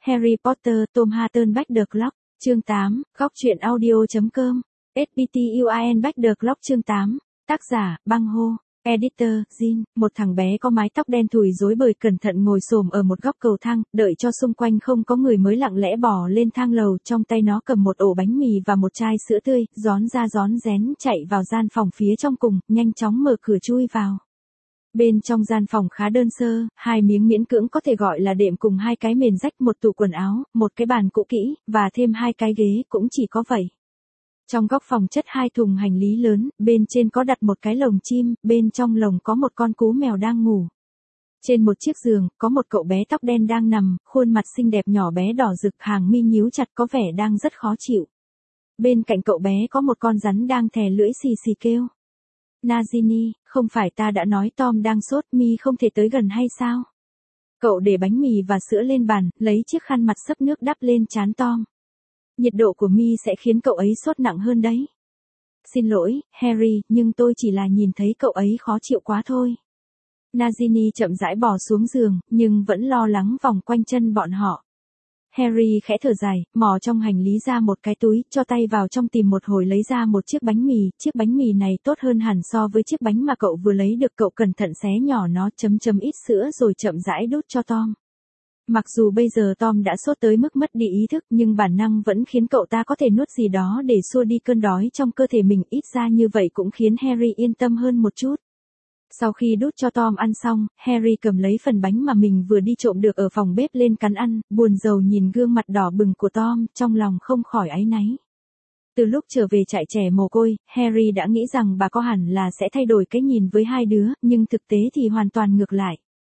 Harry Potter, Tom Hatten Back the Clock, chương 8, góc truyện audio.com, SPTUIN Back the Clock chương 8, tác giả, Băng Hô, editor, Jin, một thằng bé có mái tóc đen thùi rối bời cẩn thận ngồi xổm ở một góc cầu thang, đợi cho xung quanh không có người mới lặng lẽ bò lên thang lầu, trong tay nó cầm một ổ bánh mì và một chai sữa tươi, rón ra rón rén chạy vào gian phòng phía trong cùng, nhanh chóng mở cửa chui vào. Bên trong gian phòng khá đơn sơ, hai miếng miễn cưỡng có thể gọi là đệm cùng hai cái mền rách, một tủ quần áo, một cái bàn cũ kỹ, và thêm hai cái ghế, cũng chỉ có vậy. Trong góc phòng chất hai thùng hành lý lớn, bên trên có đặt một cái lồng chim, bên trong lồng có một con cú mèo đang ngủ. Trên một chiếc giường, có một cậu bé tóc đen đang nằm, khuôn mặt xinh đẹp nhỏ bé đỏ rực, hàng mi nhíu chặt có vẻ đang rất khó chịu. Bên cạnh cậu bé có một con rắn đang thè lưỡi xì xì kêu. Nagini, không phải ta đã nói Tom đang sốt, mi không thể tới gần hay sao? Cậu để bánh mì và sữa lên bàn, lấy chiếc khăn mặt xấp nước đắp lên trán Tom. Nhiệt độ của mi sẽ khiến cậu ấy sốt nặng hơn đấy. Xin lỗi, Harry, nhưng tôi chỉ là nhìn thấy cậu ấy khó chịu quá thôi. Nagini chậm rãi bò xuống giường, nhưng vẫn lo lắng vòng quanh chân bọn họ. Harry khẽ thở dài, mò trong hành lý ra một cái túi, cho tay vào trong tìm một hồi lấy ra một chiếc bánh mì. Chiếc bánh mì này tốt hơn hẳn so với chiếc bánh mà cậu vừa lấy được. Cậu cẩn thận xé nhỏ nó, chấm ít sữa rồi chậm rãi đút cho Tom. Mặc dù bây giờ Tom đã sốt tới mức mất đi ý thức, nhưng bản năng vẫn khiến cậu ta có thể nuốt gì đó để xua đi cơn đói trong cơ thể mình, ít ra như vậy cũng khiến Harry yên tâm hơn một chút. Sau khi đút cho Tom ăn xong, Harry cầm lấy phần bánh mà mình vừa đi trộm được ở phòng bếp lên cắn ăn, buồn rầu nhìn gương mặt đỏ bừng của Tom, trong lòng không khỏi áy náy. Từ lúc trở về trại trẻ mồ côi, Harry đã nghĩ rằng bà có hẳn là sẽ thay đổi cái nhìn với hai đứa, nhưng thực tế thì hoàn toàn ngược lại.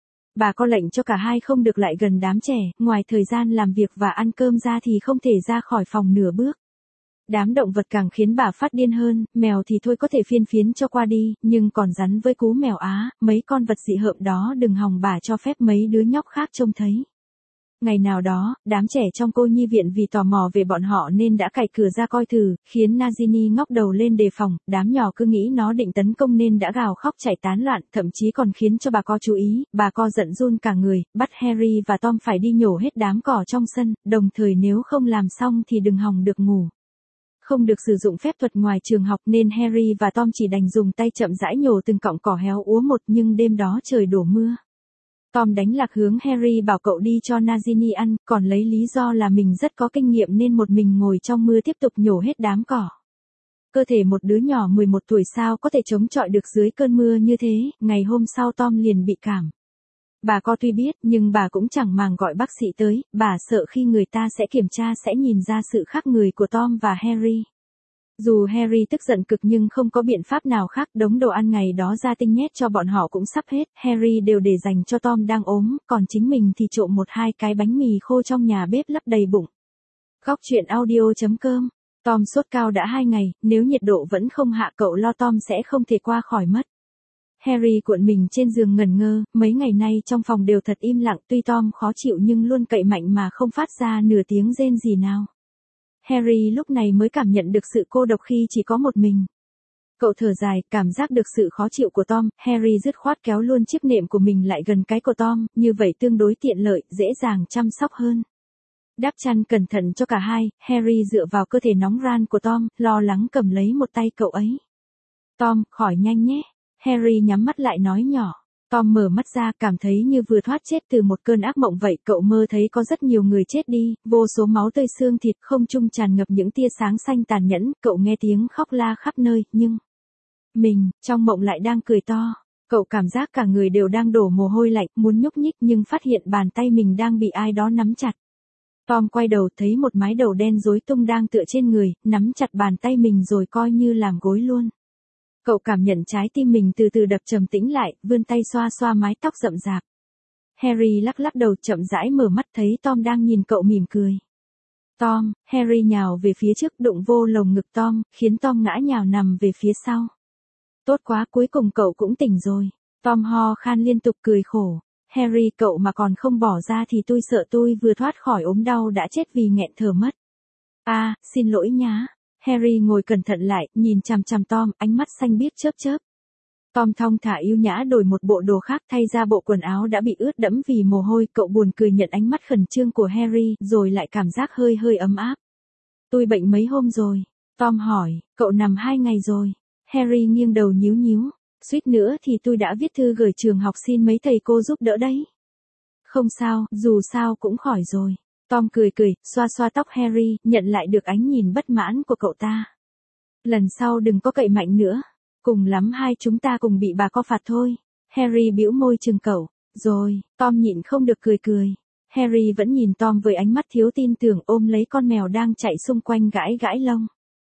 Bà có lệnh cho cả hai không được lại gần đám trẻ, ngoài thời gian làm việc và ăn cơm ra thì không thể ra khỏi phòng nửa bước. Đám động vật càng khiến bà phát điên hơn, mèo thì thôi có thể phiên phiến cho qua đi, nhưng còn rắn với cú mèo Á, mấy con vật dị hợm đó đừng hòng bà cho phép mấy đứa nhóc khác trông thấy. Ngày nào đó, đám trẻ trong cô nhi viện vì tò mò về bọn họ nên đã cạy cửa ra coi thử, khiến Nagini ngóc đầu lên đề phòng, đám nhỏ cứ nghĩ nó định tấn công nên đã gào khóc chạy tán loạn, thậm chí còn khiến cho bà co chú ý, bà co giận run cả người, bắt Harry và Tom phải đi nhổ hết đám cỏ trong sân, đồng thời nếu không làm xong thì đừng hòng được ngủ. Không được sử dụng phép thuật ngoài trường học nên Harry và Tom chỉ đành dùng tay chậm rãi nhổ từng cọng cỏ héo úa một, nhưng đêm đó trời đổ mưa. Tom đánh lạc hướng Harry bảo cậu đi cho Nagini ăn, còn lấy lý do là mình rất có kinh nghiệm nên một mình ngồi trong mưa tiếp tục nhổ hết đám cỏ. Cơ thể một đứa nhỏ 11 tuổi sao có thể chống chọi được dưới cơn mưa như thế, ngày hôm sau Tom liền bị cảm. Bà co tuy biết nhưng bà cũng chẳng màng gọi bác sĩ tới, bà sợ khi người ta sẽ kiểm tra sẽ nhìn ra sự khác người của Tom và Harry. Dù Harry tức giận cực nhưng không có biện pháp nào khác, đống đồ ăn ngày đó gia tinh nhét cho bọn họ cũng sắp hết, Harry đều để dành cho Tom đang ốm, còn chính mình thì trộm một hai cái bánh mì khô trong nhà bếp lấp đầy bụng. Góc truyện audio.com, Tom sốt cao đã 2 ngày, nếu nhiệt độ vẫn không hạ cậu lo Tom sẽ không thể qua khỏi mất. Harry cuộn mình trên giường ngẩn ngơ, mấy ngày nay trong phòng đều thật im lặng, tuy Tom khó chịu nhưng luôn cậy mạnh mà không phát ra nửa tiếng rên gì nào. Harry lúc này mới cảm nhận được sự cô độc khi chỉ có một mình. Cậu thở dài, cảm giác được sự khó chịu của Tom, Harry dứt khoát kéo luôn chiếc nệm của mình lại gần cái của Tom, như vậy tương đối tiện lợi, dễ dàng chăm sóc hơn. Đắp chăn cẩn thận cho cả hai, Harry dựa vào cơ thể nóng ran của Tom, lo lắng cầm lấy một tay cậu ấy. Tom, khỏi nhanh nhé. Harry nhắm mắt lại nói nhỏ. Tom mở mắt ra, cảm thấy như vừa thoát chết từ một cơn ác mộng vậy, cậu mơ thấy có rất nhiều người chết đi, vô số máu tươi xương thịt, không trung tràn ngập những tia sáng xanh tàn nhẫn, cậu nghe tiếng khóc la khắp nơi, nhưng mình, trong mộng lại đang cười to. Cậu cảm giác cả người đều đang đổ mồ hôi lạnh, muốn nhúc nhích nhưng phát hiện bàn tay mình đang bị ai đó nắm chặt. Tom quay đầu thấy một mái đầu đen rối tung đang tựa trên người, nắm chặt bàn tay mình rồi coi như làm gối luôn. Cậu cảm nhận trái tim mình từ từ đập trầm tĩnh lại, vươn tay xoa xoa mái tóc rậm rạp. Harry lắc lắc đầu chậm rãi mở mắt thấy Tom đang nhìn cậu mỉm cười. Tom, Harry nhào về phía trước đụng vô lồng ngực Tom, khiến Tom ngã nhào nằm về phía sau. Tốt quá, cuối cùng cậu cũng tỉnh rồi. Tom ho khan liên tục cười khổ. Harry, cậu mà còn không bỏ ra thì tôi sợ tôi vừa thoát khỏi ốm đau đã chết vì nghẹn thở mất. À, xin lỗi nhá. Harry ngồi cẩn thận lại, nhìn chằm chằm Tom, ánh mắt xanh biếc chớp chớp. Tom thong thả yêu nhã đổi một bộ đồ khác thay ra bộ quần áo đã bị ướt đẫm vì mồ hôi. Cậu buồn cười nhận ánh mắt khẩn trương của Harry rồi lại cảm giác hơi hơi ấm áp. Tôi bệnh mấy hôm rồi? Tom hỏi, cậu nằm 2 ngày rồi. Harry nghiêng đầu nhíu nhíu. Suýt nữa thì tôi đã viết thư gửi trường học xin mấy thầy cô giúp đỡ đấy. Không sao, dù sao cũng khỏi rồi. Tom cười cười, xoa xoa tóc Harry, nhận lại được ánh nhìn bất mãn của cậu ta. Lần sau đừng có cậy mạnh nữa. Cùng lắm hai chúng ta cùng bị bà có phạt thôi. Harry bĩu môi chừng cậu. Rồi, Tom nhịn không được cười cười. Harry vẫn nhìn Tom với ánh mắt thiếu tin tưởng ôm lấy con mèo đang chạy xung quanh gãi gãi lông.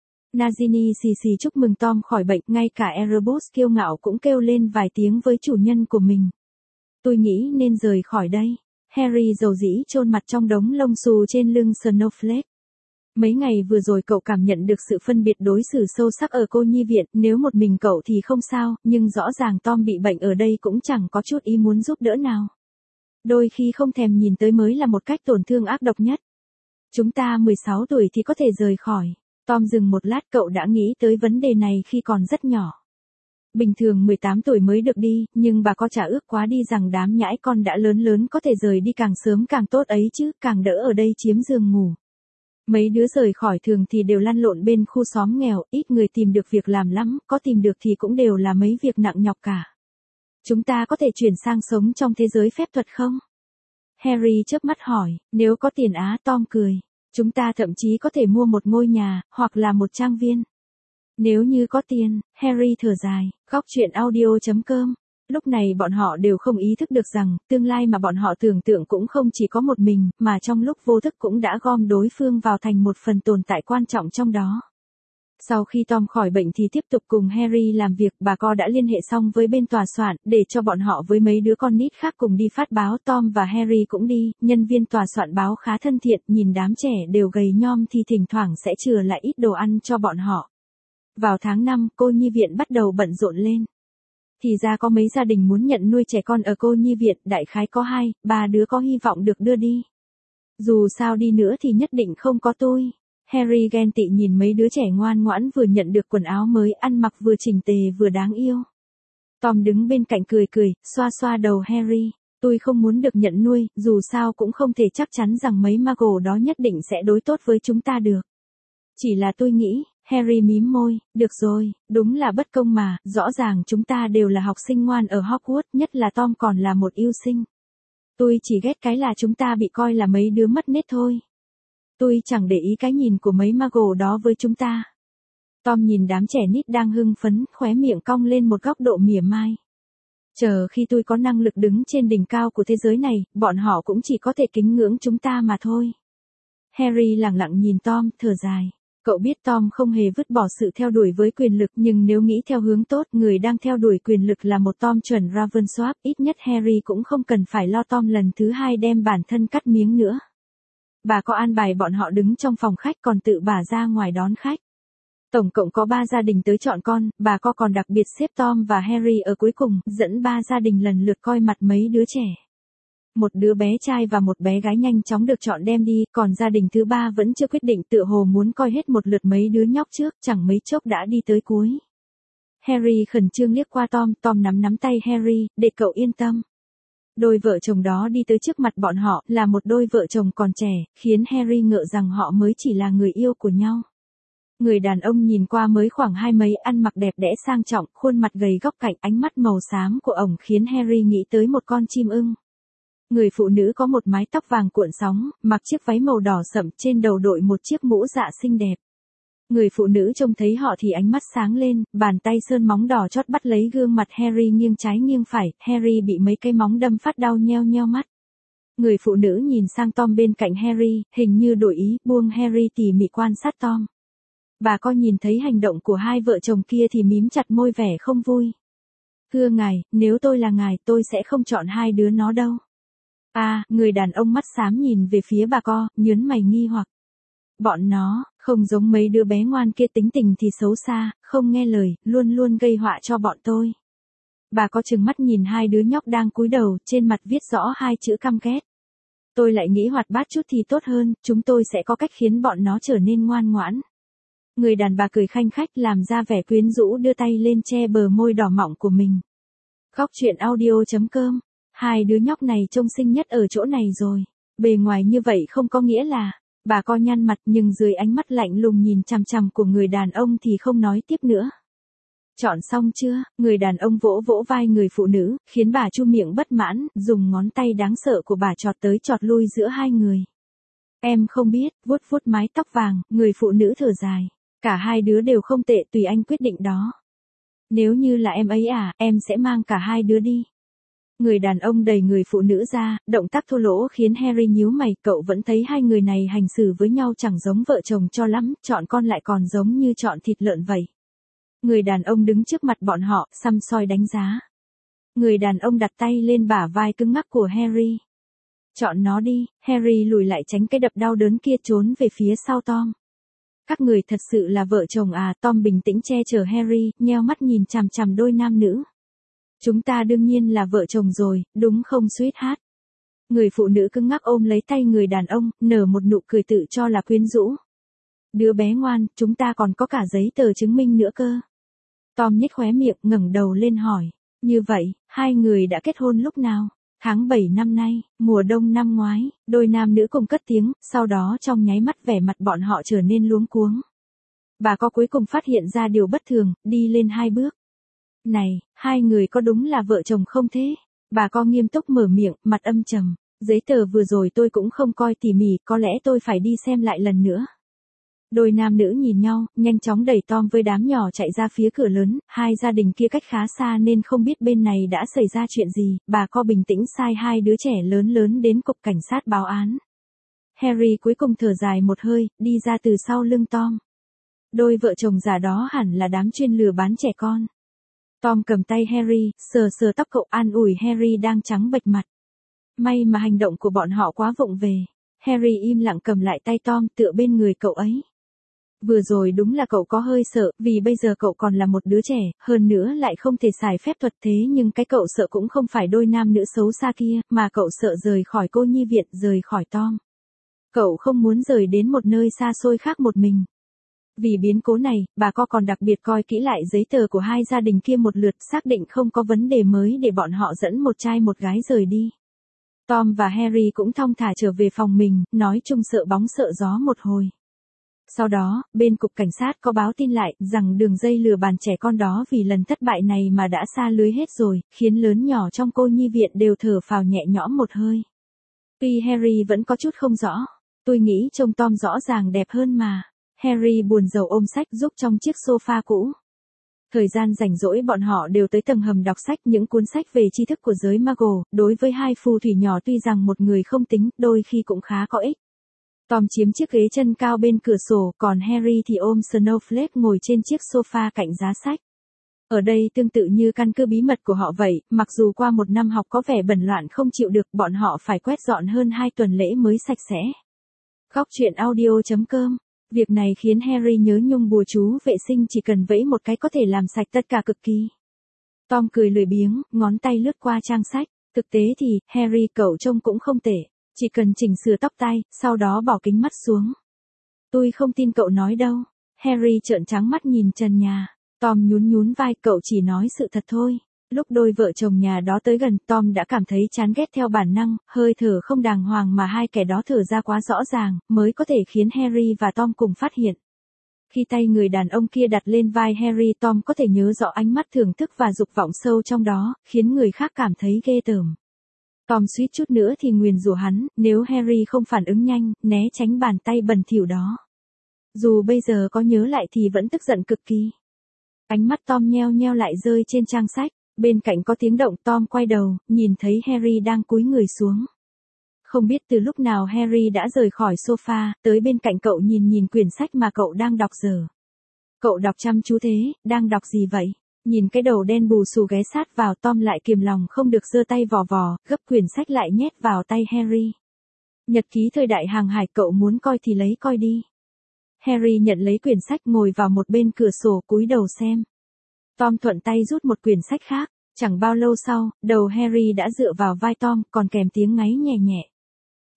Nagini xì xì chúc mừng Tom khỏi bệnh, ngay cả Erebus kiêu ngạo cũng kêu lên vài tiếng với chủ nhân của mình. Tôi nghĩ nên rời khỏi đây. Harry dầu dĩ chôn mặt trong đống lông xù trên lưng Snowflake. Mấy ngày vừa rồi cậu cảm nhận được sự phân biệt đối xử sâu sắc ở cô nhi viện, nếu một mình cậu thì không sao, nhưng rõ ràng Tom bị bệnh ở đây cũng chẳng có chút ý muốn giúp đỡ nào. Đôi khi không thèm nhìn tới mới là một cách tổn thương ác độc nhất. Chúng ta 16 tuổi thì có thể rời khỏi. Tom dừng một lát, cậu đã nghĩ tới vấn đề này khi còn rất nhỏ. Bình thường 18 tuổi mới được đi, nhưng bà có trả ước quá đi rằng đám nhãi con đã lớn lớn có thể rời đi càng sớm càng tốt ấy chứ, càng đỡ ở đây chiếm giường ngủ. Mấy đứa rời khỏi thường thì đều lăn lộn bên khu xóm nghèo, ít người tìm được việc làm lắm, có tìm được thì cũng đều là mấy việc nặng nhọc cả. Chúng ta có thể chuyển sang sống trong thế giới phép thuật không? Harry chớp mắt hỏi, nếu có tiền á. Tom cười. Chúng ta thậm chí có thể mua một ngôi nhà, hoặc là một trang viên. Nếu như có tiền, Harry thở dài, góc chuyện audio.com. Lúc này bọn họ đều không ý thức được rằng, tương lai mà bọn họ tưởng tượng cũng không chỉ có một mình, mà trong lúc vô thức cũng đã gom đối phương vào thành một phần tồn tại quan trọng trong đó. Sau khi Tom khỏi bệnh thì tiếp tục cùng Harry làm việc, bà Co đã liên hệ xong với bên tòa soạn, để cho bọn họ với mấy đứa con nít khác cùng đi phát báo. Tom và Harry cũng đi, nhân viên tòa soạn báo khá thân thiện, nhìn đám trẻ đều gầy nhom thì thỉnh thoảng sẽ chừa lại ít đồ ăn cho bọn họ. Vào tháng 5, cô nhi viện bắt đầu bận rộn lên. Thì ra có mấy gia đình muốn nhận nuôi trẻ con ở cô nhi viện, đại khái có 2-3 đứa có hy vọng được đưa đi. Dù sao đi nữa thì nhất định không có tôi. Harry ghen tị nhìn mấy đứa trẻ ngoan ngoãn vừa nhận được quần áo mới, ăn mặc vừa chỉnh tề vừa đáng yêu. Tom đứng bên cạnh cười cười, xoa xoa đầu Harry. Tôi không muốn được nhận nuôi, dù sao cũng không thể chắc chắn rằng mấy Muggle đó nhất định sẽ đối tốt với chúng ta được. Chỉ là tôi nghĩ, Harry mím môi, được rồi, đúng là bất công mà, rõ ràng chúng ta đều là học sinh ngoan ở Hogwarts, nhất là Tom còn là một yêu sinh. Tôi chỉ ghét cái là chúng ta bị coi là mấy đứa mất nết thôi. Tôi chẳng để ý cái nhìn của mấy Muggle đó với chúng ta. Tom nhìn đám trẻ nít đang hưng phấn, khóe miệng cong lên một góc độ mỉa mai. Chờ khi tôi có năng lực đứng trên đỉnh cao của thế giới này, bọn họ cũng chỉ có thể kính ngưỡng chúng ta mà thôi. Harry lặng lặng nhìn Tom, thở dài. Cậu biết Tom không hề vứt bỏ sự theo đuổi với quyền lực, nhưng nếu nghĩ theo hướng tốt, người đang theo đuổi quyền lực là một Tom chuẩn Ravensworth, ít nhất Harry cũng không cần phải lo Tom lần thứ 2 đem bản thân cắt miếng nữa. Bà có an bài bọn họ đứng trong phòng khách còn tự bà ra ngoài đón khách. Tổng cộng có 3 gia đình tới chọn con, bà có còn đặc biệt xếp Tom và Harry ở cuối cùng, dẫn 3 gia đình lần lượt coi mặt mấy đứa trẻ. Một đứa bé trai và một bé gái nhanh chóng được chọn đem đi, còn gia đình thứ 3 vẫn chưa quyết định, tựa hồ muốn coi hết một lượt mấy đứa nhóc trước, chẳng mấy chốc đã đi tới cuối. Harry khẩn trương liếc qua Tom nắm tay Harry, để cậu yên tâm. Đôi vợ chồng đó đi tới trước mặt bọn họ, là một đôi vợ chồng còn trẻ, khiến Harry ngỡ rằng họ mới chỉ là người yêu của nhau. Người đàn ông nhìn qua mới khoảng 20 mấy, ăn mặc đẹp đẽ sang trọng, khuôn mặt gầy góc cạnh, ánh mắt màu xám của ổng khiến Harry nghĩ tới một con chim ưng. Người phụ nữ có một mái tóc vàng cuộn sóng, mặc chiếc váy màu đỏ sậm, trên đầu đội một chiếc mũ dạ xinh đẹp. Người phụ nữ trông thấy họ thì ánh mắt sáng lên, bàn tay sơn móng đỏ chót bắt lấy gương mặt Harry nghiêng trái nghiêng phải, Harry bị mấy cây móng đâm phát đau nheo nheo mắt. Người phụ nữ nhìn sang Tom bên cạnh Harry, hình như đổi ý, buông Harry tỉ mỉ quan sát Tom. Bà Co nhìn thấy hành động của hai vợ chồng kia thì mím chặt môi vẻ không vui. Thưa ngài, nếu tôi là ngài tôi sẽ không chọn hai đứa nó đâu. Người đàn ông mắt xám nhìn về phía bà Co, nhớn mày nghi hoặc. Bọn nó, không giống mấy đứa bé ngoan kia, tính tình thì xấu xa, không nghe lời, luôn luôn gây họa cho bọn tôi. Bà Co trừng mắt nhìn hai đứa nhóc đang cúi đầu, trên mặt viết rõ 2 chữ căm ghét. Tôi lại nghĩ hoạt bát chút thì tốt hơn, chúng tôi sẽ có cách khiến bọn nó trở nên ngoan ngoãn. Người đàn bà cười khanh khách làm ra vẻ quyến rũ đưa tay lên che bờ môi đỏ mọng của mình. Góc truyện audio.com. Hai đứa nhóc này trông xinh nhất ở chỗ này rồi. Bề ngoài như vậy không có nghĩa là, bà co nhăn mặt nhưng dưới ánh mắt lạnh lùng nhìn chằm chằm của người đàn ông thì không nói tiếp nữa. Chọn xong chưa? Người đàn ông vỗ vỗ vai người phụ nữ, khiến bà chu miệng bất mãn, dùng ngón tay đáng sợ của bà chọt tới chọt lui giữa hai người. Em không biết, vuốt vuốt mái tóc vàng, người phụ nữ thở dài. Cả hai đứa đều không tệ, tùy anh quyết định đó. Nếu như là em ấy à, em sẽ mang cả hai đứa đi. Người đàn ông đẩy người phụ nữ ra, động tác thô lỗ khiến Harry nhíu mày, cậu vẫn thấy hai người này hành xử với nhau chẳng giống vợ chồng cho lắm, chọn con lại còn giống như chọn thịt lợn vậy. Người đàn ông đứng trước mặt bọn họ, săm soi đánh giá. Người đàn ông đặt tay lên bả vai cứng ngắc của Harry. Chọn nó đi, Harry lùi lại tránh cái đập đau đớn kia trốn về phía sau Tom. Các người thật sự là vợ chồng à? Tom bình tĩnh che chở Harry, nheo mắt nhìn chằm chằm đôi nam nữ. Chúng ta đương nhiên là vợ chồng rồi, đúng không sweetheart? Người phụ nữ cứng ngắc ôm lấy tay người đàn ông, nở một nụ cười tự cho là quyến rũ. Đứa bé ngoan, chúng ta còn có cả giấy tờ chứng minh nữa cơ. Tom nhếch khóe miệng, ngẩng đầu lên hỏi. Như vậy, hai người đã kết hôn lúc nào? Tháng 7 năm nay, mùa đông năm ngoái, đôi nam nữ cùng cất tiếng, sau đó trong nháy mắt vẻ mặt bọn họ trở nên luống cuống. Bà có cuối cùng phát hiện ra điều bất thường, đi lên hai bước. Này, hai người có đúng là vợ chồng không thế? Bà có nghiêm túc mở miệng, mặt âm trầm. Giấy tờ vừa rồi tôi cũng không coi tỉ mỉ, có lẽ tôi phải đi xem lại lần nữa. Đôi nam nữ nhìn nhau, nhanh chóng đẩy Tom với đám nhỏ chạy ra phía cửa lớn, hai gia đình kia cách khá xa nên không biết bên này đã xảy ra chuyện gì, bà co bình tĩnh sai hai đứa trẻ lớn đến cục cảnh sát báo án. Harry cuối cùng thở dài một hơi, đi ra từ sau lưng Tom. Đôi vợ chồng già đó hẳn là đám chuyên lừa bán trẻ con. Tom cầm tay Harry, sờ sờ tóc cậu an ủi Harry đang trắng bệch mặt. May mà hành động của bọn họ quá vụng về. Harry im lặng cầm lại tay Tom tựa bên người cậu ấy. Vừa rồi đúng là cậu có hơi sợ, vì bây giờ cậu còn là một đứa trẻ, hơn nữa lại không thể xài phép thuật thế nhưng cái cậu sợ cũng không phải đôi nam nữ xấu xa kia, mà cậu sợ rời khỏi cô nhi viện, rời khỏi Tom. Cậu không muốn rời đến một nơi xa xôi khác một mình. Vì biến cố này, bà co còn đặc biệt coi kỹ lại giấy tờ của hai gia đình kia một lượt, xác định không có vấn đề mới để bọn họ dẫn một trai một gái rời đi. Tom và Harry cũng thong thả trở về phòng mình, nói chung sợ bóng sợ gió một hồi. Sau đó, bên cục cảnh sát có báo tin lại rằng đường dây lừa bán trẻ con đó vì lần thất bại này mà đã sa lưới hết rồi, khiến lớn nhỏ trong cô nhi viện đều thở phào nhẹ nhõm một hơi. Tuy Harry vẫn có chút không rõ, tôi nghĩ trông Tom rõ ràng đẹp hơn mà. Harry buồn rầu ôm sách giúp trong chiếc sofa cũ. Thời gian rảnh rỗi bọn họ đều tới tầng hầm đọc sách, những cuốn sách về tri thức của giới Muggle, đối với hai phù thủy nhỏ tuy rằng một người không tính, đôi khi cũng khá có ích. Tom chiếm chiếc ghế chân cao bên cửa sổ, còn Harry thì ôm Snowflake ngồi trên chiếc sofa cạnh giá sách. Ở đây tương tự như căn cứ bí mật của họ vậy, mặc dù qua một năm học có vẻ bẩn loạn không chịu được, bọn họ phải quét dọn hơn 2 tuần lễ mới sạch sẽ. Góc truyện audio.com. Việc này khiến Harry nhớ nhung bùa chú vệ sinh chỉ cần vẫy một cái có thể làm sạch tất cả cực kỳ. Tom cười lười biếng, ngón tay lướt qua trang sách. Thực tế thì, Harry cậu trông cũng không tệ. Chỉ cần chỉnh sửa tóc tai, sau đó bỏ kính mắt xuống. Tôi không tin cậu nói đâu. Harry trợn trắng mắt nhìn trần nhà. Tom nhún vai, cậu chỉ nói sự thật thôi. Lúc đôi vợ chồng nhà đó tới gần, Tom đã cảm thấy chán ghét theo bản năng, hơi thở không đàng hoàng mà hai kẻ đó thở ra quá rõ ràng, mới có thể khiến Harry và Tom cùng phát hiện. Khi tay người đàn ông kia đặt lên vai Harry, Tom có thể nhớ rõ ánh mắt thưởng thức và dục vọng sâu trong đó, khiến người khác cảm thấy ghê tởm. Tom suýt chút nữa thì nguyền rủa hắn, nếu Harry không phản ứng nhanh, né tránh bàn tay bẩn thỉu đó. Dù bây giờ có nhớ lại thì vẫn tức giận cực kỳ. Ánh mắt Tom nheo lại rơi trên trang sách. Bên cạnh có tiếng động, Tom quay đầu, nhìn thấy Harry đang cúi người xuống. Không biết từ lúc nào Harry đã rời khỏi sofa, tới bên cạnh cậu nhìn quyển sách mà cậu đang đọc giờ. Cậu đọc chăm chú thế, đang đọc gì vậy? Nhìn cái đầu đen bù xù ghé sát vào, Tom lại kiềm lòng không được giơ tay vò, gấp quyển sách lại nhét vào tay Harry. Nhật ký thời đại hàng hải, cậu muốn coi thì lấy coi đi. Harry nhận lấy quyển sách, ngồi vào một bên cửa sổ, cúi đầu xem. Tom thuận tay rút một quyển sách khác, chẳng bao lâu sau, đầu Harry đã dựa vào vai Tom, còn kèm tiếng ngáy nhẹ nhẹ.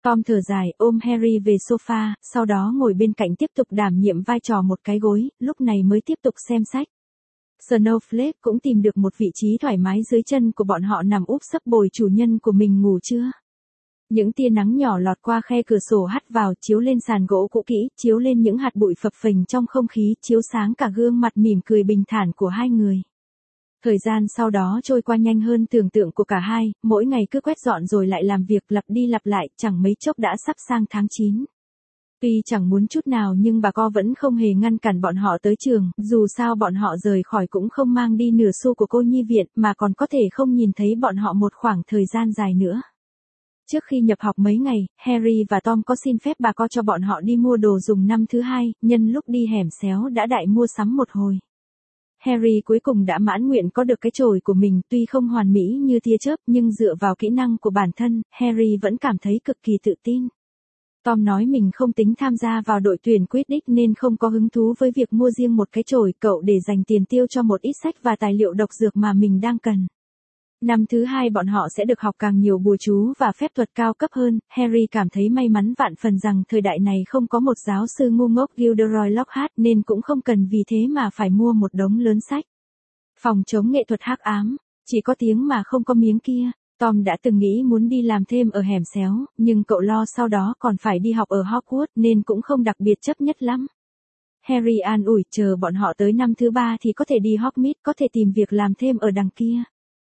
Tom thở dài ôm Harry về sofa, sau đó ngồi bên cạnh tiếp tục đảm nhiệm vai trò một cái gối, lúc này mới tiếp tục xem sách. Snowflake cũng tìm được một vị trí thoải mái dưới chân của bọn họ nằm úp sấp bồi chủ nhân của mình ngủ chưa. Những tia nắng nhỏ lọt qua khe cửa sổ hắt vào, chiếu lên sàn gỗ cũ kỹ, chiếu lên những hạt bụi phập phình trong không khí, chiếu sáng cả gương mặt mỉm cười bình thản của hai người. Thời gian sau đó trôi qua nhanh hơn tưởng tượng của cả hai, mỗi ngày cứ quét dọn rồi lại làm việc lặp đi lặp lại, chẳng mấy chốc đã sắp sang tháng 9. Tuy chẳng muốn chút nào nhưng bà Co vẫn không hề ngăn cản bọn họ tới trường, dù sao bọn họ rời khỏi cũng không mang đi nửa xu của cô nhi viện mà còn có thể không nhìn thấy bọn họ một khoảng thời gian dài nữa. Trước khi nhập học mấy ngày, Harry và Tom có xin phép bà Co cho bọn họ đi mua đồ dùng năm thứ hai, nhân lúc đi hẻm xéo đã đại mua sắm một hồi. Harry cuối cùng đã mãn nguyện có được cái chổi của mình, tuy không hoàn mỹ như tia chớp nhưng dựa vào kỹ năng của bản thân, Harry vẫn cảm thấy cực kỳ tự tin. Tom nói mình không tính tham gia vào đội tuyển Quidditch nên không có hứng thú với việc mua riêng một cái chổi cậu để dành tiền tiêu cho một ít sách và tài liệu độc dược mà mình đang cần. Năm thứ hai bọn họ sẽ được học càng nhiều bùa chú và phép thuật cao cấp hơn. Harry cảm thấy may mắn vạn phần rằng thời đại này không có một giáo sư ngu ngốc Gilderoy Lockhart nên cũng không cần vì thế mà phải mua một đống lớn sách. Phòng chống nghệ thuật hắc ám, chỉ có tiếng mà không có miếng kia. Tom đã từng nghĩ muốn đi làm thêm ở hẻm xéo, nhưng cậu lo sau đó còn phải đi học ở Hogwarts nên cũng không đặc biệt chấp nhất lắm. Harry an ủi chờ bọn họ tới năm thứ ba thì có thể đi Hogsmeade, có thể tìm việc làm thêm ở đằng kia.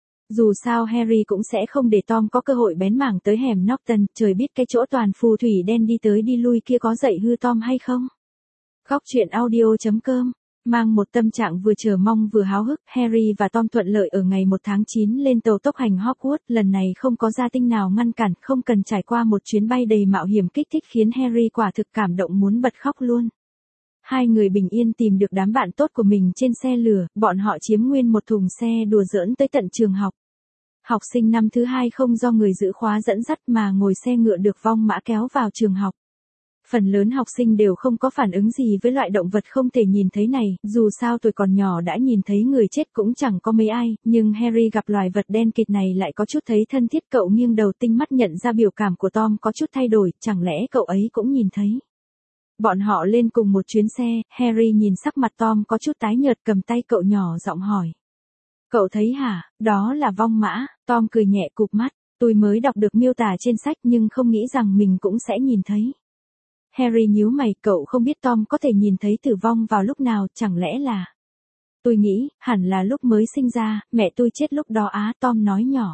Dù sao Harry cũng sẽ không để Tom có cơ hội bén mảng tới hẻm Norton, trời biết cái chỗ toàn phù thủy đen đi tới đi lui kia có dậy hư Tom hay không. Góc truyện audio.com mang một tâm trạng vừa chờ mong vừa háo hức, Harry và Tom thuận lợi ở ngày 1 tháng 9 lên tàu tốc hành Hogwarts, lần này không có gia tinh nào ngăn cản, không cần trải qua một chuyến bay đầy mạo hiểm kích thích khiến Harry quả thực cảm động muốn bật khóc luôn. Hai người bình yên tìm được đám bạn tốt của mình trên xe lửa, bọn họ chiếm nguyên một thùng xe đùa giỡn tới tận trường học. Học sinh năm thứ hai không do người giữ khóa dẫn dắt mà ngồi xe ngựa được vong mã kéo vào trường học. Phần lớn học sinh đều không có phản ứng gì với loại động vật không thể nhìn thấy này, dù sao tuổi còn nhỏ đã nhìn thấy người chết cũng chẳng có mấy ai, nhưng Harry gặp loài vật đen kịt này lại có chút thấy thân thiết, cậu nghiêng đầu tinh mắt nhận ra biểu cảm của Tom có chút thay đổi, chẳng lẽ cậu ấy cũng nhìn thấy. Bọn họ lên cùng một chuyến xe, Harry nhìn sắc mặt Tom có chút tái nhợt cầm tay cậu nhỏ giọng hỏi. Cậu thấy hả, đó là vong mã, Tom cười nhẹ cụp mắt, tôi mới đọc được miêu tả trên sách nhưng không nghĩ rằng mình cũng sẽ nhìn thấy. Harry nhíu mày, cậu không biết Tom có thể nhìn thấy tử vong vào lúc nào, chẳng lẽ là... Tôi nghĩ, hẳn là lúc mới sinh ra, mẹ tôi chết lúc đó á, Tom nói nhỏ.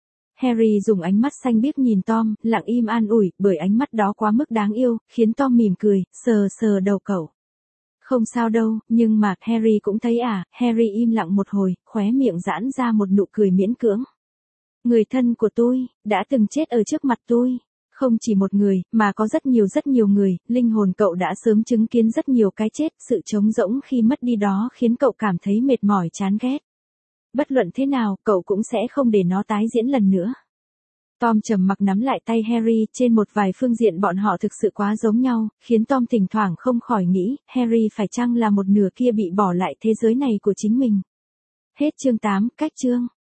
Harry dùng ánh mắt xanh biếc nhìn Tom, lặng im an ủi, bởi ánh mắt đó quá mức đáng yêu, khiến Tom mỉm cười, sờ sờ đầu cậu. Không sao đâu, nhưng mà, Harry cũng thấy à, Harry im lặng một hồi, khóe miệng giãn ra một nụ cười miễn cưỡng. Người thân của tôi, đã từng chết ở trước mặt tôi. Không chỉ một người, mà có rất nhiều người, linh hồn cậu đã sớm chứng kiến rất nhiều cái chết, sự trống rỗng khi mất đi đó khiến cậu cảm thấy mệt mỏi chán ghét. Bất luận thế nào, cậu cũng sẽ không để nó tái diễn lần nữa. Tom trầm mặc nắm lại tay Harry, trên một vài phương diện bọn họ thực sự quá giống nhau, khiến Tom thỉnh thoảng không khỏi nghĩ, Harry phải chăng là một nửa kia bị bỏ lại thế giới này của chính mình. Hết chương 8, cách chương.